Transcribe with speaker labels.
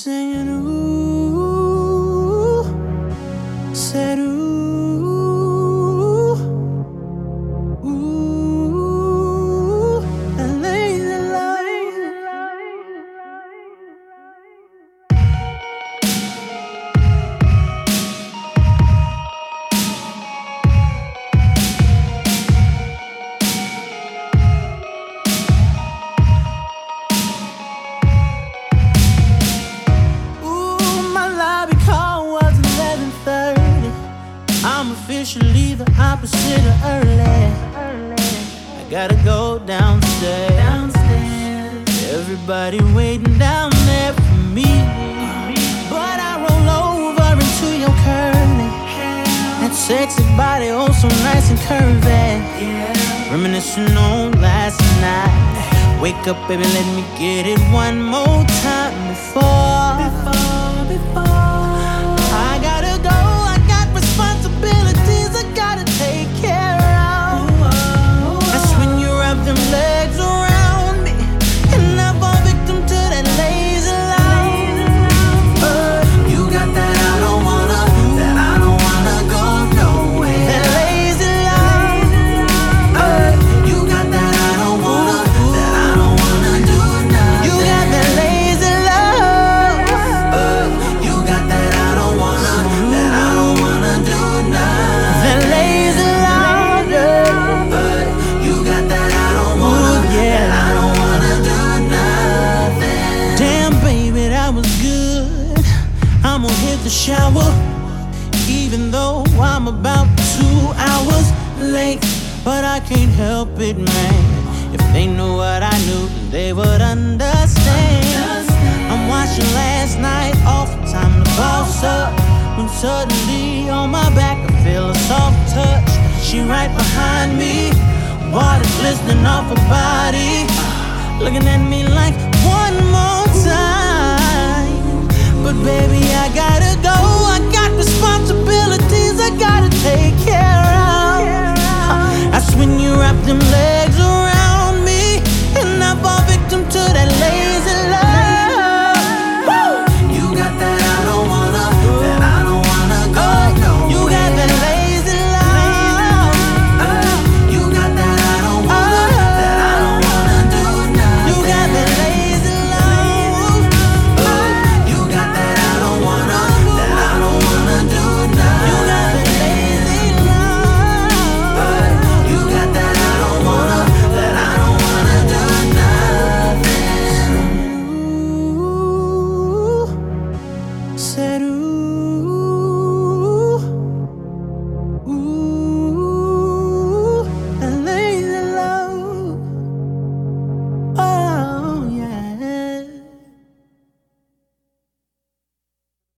Speaker 1: singing ooh, said ooh, ooh, that lazy love. I'm officially the opposite of early. I gotta go downstairs. Everybody waiting down there for me. But I roll over into your curly. That sexy body, oh so nice and curvy. Reminiscing on last night. Wake up, baby, let me get it one more time before. I gotta go, I got responsibilities I gotta take care of. That's when you wrap them legs around me and I fall victim to that lazy love. You got that I don't wanna go nowhere. That lazy love. You got that I don't wanna do nothing. You got that lazy love. You got that I don't wanna do nothing. That lazy love. You got that I don't wanna do nothing. Damn baby, that was good. I'm gonna hit the shower, even though I'm about 2 hours late. But I can't help it, man. If they knew what I knew, then they would understand. I'm watching last night off, time to boss up. When suddenly on my back I feel a soft touch. She right behind me, water glistening off her body, looking at me like